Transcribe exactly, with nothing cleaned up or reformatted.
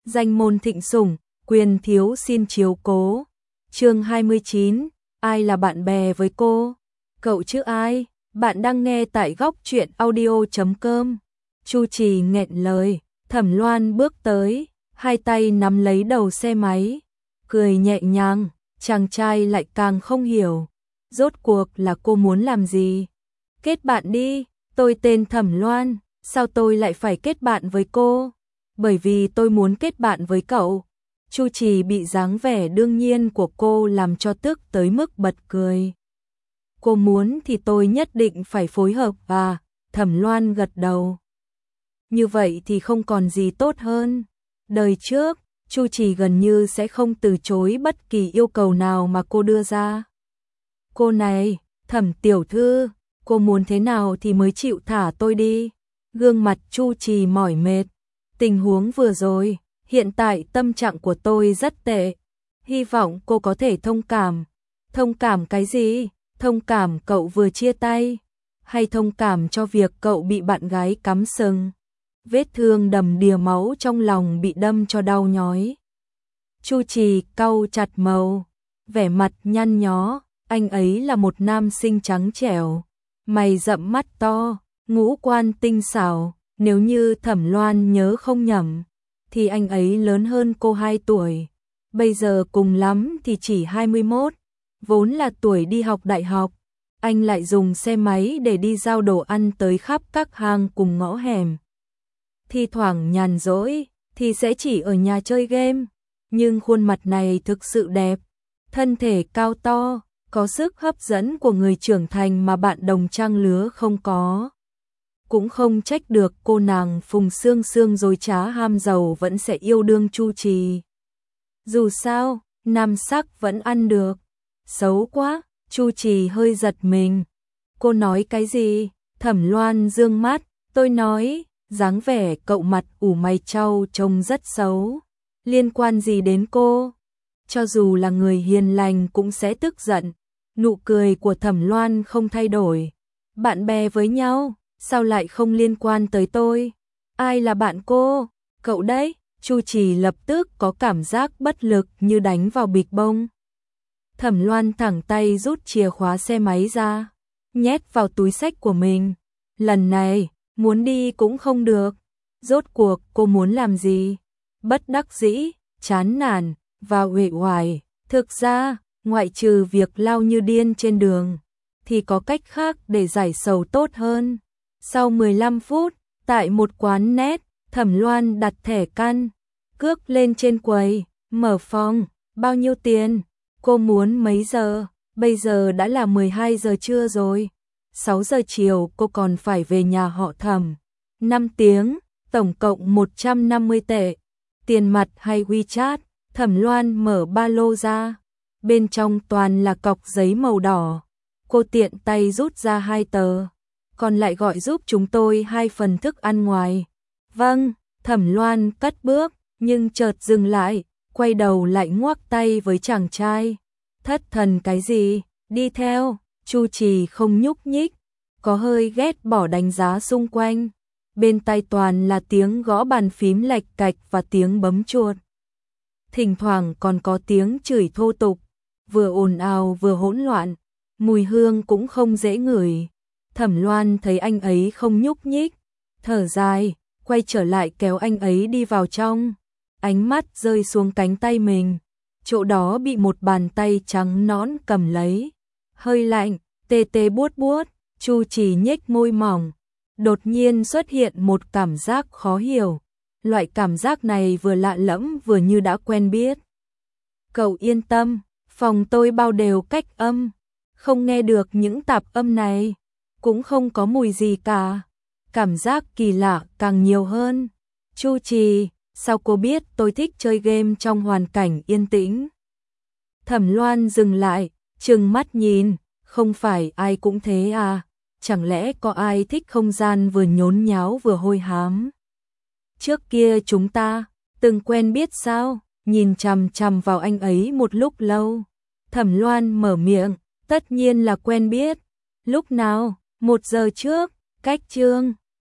danh môn thịnh sủng, quyền thiếu xin chiếu cố. Chương hai mươi chín, ai là bạn bè với cô? Cậu chứ ai? Bạn đang nghe tại góc truyện audio chấm com. Chu Trì nghẹn lời, Thẩm Loan bước tới, hai tay nắm lấy đầu xe máy, cười nhẹ nhàng, chàng trai lại càng không hiểu, rốt cuộc là cô muốn làm gì? Kết bạn đi, tôi tên Thẩm Loan, sao tôi lại phải kết bạn với cô? Bởi vì tôi muốn kết bạn với cậu. Chu Trì bị dáng vẻ đương nhiên của cô làm cho tức tới mức bật cười. Cô muốn thì tôi nhất định phải phối hợp và Thẩm Loan gật đầu. Như vậy thì không còn gì tốt hơn. Đời trước, Chu Trì gần như sẽ không từ chối bất kỳ yêu cầu nào mà cô đưa ra. Cô này, Thẩm tiểu thư, cô muốn thế nào thì mới chịu thả tôi đi. Gương mặt Chu Trì mỏi mệt. Tình huống vừa rồi, hiện tại tâm trạng của tôi rất tệ. Hy vọng cô có thể thông cảm. Thông cảm cái gì? Thông cảm cậu vừa chia tay? Hay thông cảm cho việc cậu bị bạn gái cắm sừng? Vết thương đầm đìa máu trong lòng bị đâm cho đau nhói. Chu Trì cau chặt màu, vẻ mặt nhăn nhó, anh ấy là một nam sinh trắng trẻo, mày rậm mắt to, ngũ quan tinh xảo, nếu như Thẩm Loan nhớ không nhầm, thì anh ấy lớn hơn cô hai tuổi, bây giờ cùng lắm thì chỉ hai mươi mốt, vốn là tuổi đi học đại học, anh lại dùng xe máy để đi giao đồ ăn tới khắp các hang cùng ngõ hẻm. Thi thoảng nhàn rỗi thì sẽ chỉ ở nhà chơi game, nhưng khuôn mặt này thực sự đẹp, thân thể cao to, có sức hấp dẫn của người trưởng thành mà bạn đồng trang lứa không có. Cũng không trách được cô nàng Phùng Sương Sương dối trá ham giàu vẫn sẽ yêu đương Chu Trì. Dù sao, nam sắc vẫn ăn được. Xấu quá, Chu Trì hơi giật mình. Cô nói cái gì? Thẩm Loan dương mắt, tôi nói, dáng vẻ cậu mặt ủ mày trao trông rất xấu. Liên quan gì đến cô? Cho dù là người hiền lành cũng sẽ tức giận. Nụ cười của Thẩm Loan không thay đổi. Bạn bè với nhau, sao lại không liên quan tới tôi? Ai là bạn cô? Cậu đấy. Chu Trì lập tức có cảm giác bất lực như đánh vào bịch bông. Thẩm Loan thẳng tay rút chìa khóa xe máy ra, nhét vào túi xách của mình. Lần này, muốn đi cũng không được. Rốt cuộc cô muốn làm gì? Bất đắc dĩ, chán nản và uể oải. Thực ra, ngoại trừ việc lao như điên trên đường, thì có cách khác để giải sầu tốt hơn. Sau mười lăm phút, tại một quán net, Thẩm Loan đặt thẻ căn cước lên trên quầy, mở phòng, bao nhiêu tiền? Cô muốn mấy giờ? Bây giờ đã là mười hai giờ trưa rồi. sáu giờ chiều cô còn phải về nhà họ Thẩm. năm tiếng, tổng cộng một trăm năm mươi tệ. Tiền mặt hay WeChat? Thẩm Loan mở ba lô ra. Bên trong toàn là cọc giấy màu đỏ. Cô tiện tay rút ra hai tờ. Còn lại gọi giúp chúng tôi hai phần thức ăn ngoài. Vâng, Thẩm Loan cất bước, nhưng chợt dừng lại, quay đầu lại ngoắc tay với chàng trai. Thất thần cái gì? Đi theo. Chu Trì không nhúc nhích, có hơi ghét bỏ đánh giá xung quanh. Bên tai toàn là tiếng gõ bàn phím lạch cạch và tiếng bấm chuột. Thỉnh thoảng còn có tiếng chửi thô tục, vừa ồn ào vừa hỗn loạn, mùi hương cũng không dễ ngửi. Thẩm Loan thấy anh ấy không nhúc nhích, thở dài, quay trở lại kéo anh ấy đi vào trong. Ánh mắt rơi xuống cánh tay mình, chỗ đó bị một bàn tay trắng nõn cầm lấy. Hơi lạnh, tê tê buốt buốt, Chu Trì nhếch môi mỏng. Đột nhiên xuất hiện một cảm giác khó hiểu. Loại cảm giác này vừa lạ lẫm vừa như đã quen biết. Cậu yên tâm, phòng tôi bao đều cách âm, không nghe được những tạp âm này, cũng không có mùi gì cả. Cảm giác kỳ lạ càng nhiều hơn. Chu Trì, sao cô biết tôi thích chơi game trong hoàn cảnh yên tĩnh? Thẩm Loan dừng lại, trừng mắt nhìn, không phải ai cũng thế à? Chẳng lẽ có ai thích không gian vừa nhốn nháo vừa hôi hám? Trước kia chúng ta từng quen biết sao? Nhìn chằm chằm vào anh ấy một lúc lâu, Thẩm Loan mở miệng, tất nhiên là quen biết. Lúc nào? Một giờ trước, cách chương.